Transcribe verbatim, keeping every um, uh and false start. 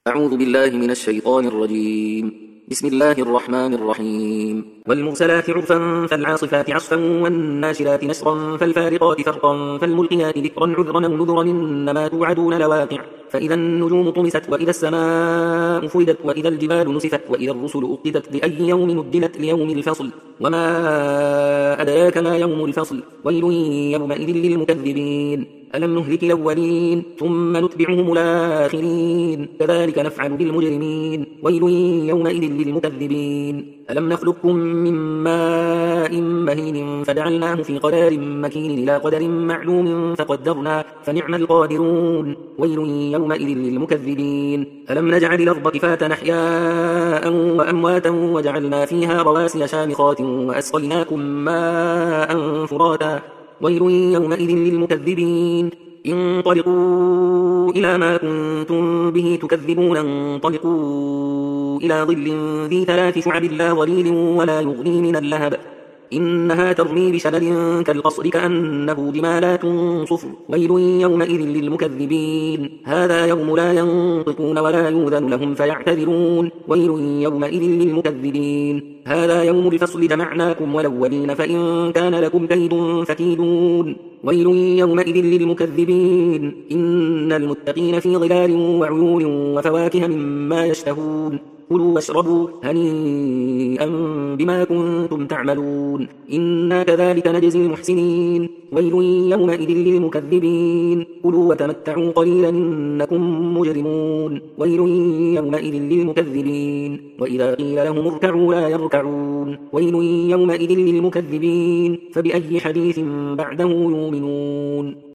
أعوذ بالله من الشيطان الرجيم. بسم الله الرحمن الرحيم. والمرسلات عرفا فالعاصفات عصفا والناشرات نشرا فالفارقات فرقا فالملقيات ذكرا عذرا أو نذرا إنما توعدون لواقع فإذا النجوم طمست وإذا السماء فرجت وإذا الجبال نسفت وإذا الرسل أقتت لأي يوم أجلت ليوم الفصل وما أدراك ما يوم الفصل ويل يومئذ للمكذبين ألم نهلك الأولين ثم نتبعهم الآخرين كذلك نفعل بالمجرمين ويل يومئذ للمكذبين ألم نخلقكم من ماء مهين فجعلناه في قرار مكين إلى قدر معلوم فقدرنا فنعم القادرون ويل يومئذ للمكذبين ألم نجعل الأرض كفاة أحياء وأمواتا وجعلنا فيها رواسي شامخات وأسقيناكم ماء فراتا ويل يومئذ للمكذبين انطلقوا إلى ما كنتم به تكذبون انطلقوا إلى ظل ذي ثلاث شعب لا ظليل ولا يغني من اللهب إنها ترمي بشرر كالقصر كأنه جمالات صفر ويل يومئذ للمكذبين هذا يوم لا ينطقون ولا يؤذن لهم فيعتذرون ويل يومئذ للمكذبين هذا يوم الفصل جمعناكم والأولين فإن كان لكم كيد فكيدون ويل يومئذ للمكذبين إن المتقين في ظلال وعيون وفواكه مما يشتهون كلوا واشربوا هنيئا بما كنتم تعملون إنا كذلك نجزي المحسنين ويل يومئذ للمكذبين كلوا وتمتعوا قليلا إنكم مجرمون ويل يومئذ للمكذبين وإذا قيل لهم اركعوا لا يركعون ويل يومئذ للمكذبين فبأي حديث بعده يؤمنون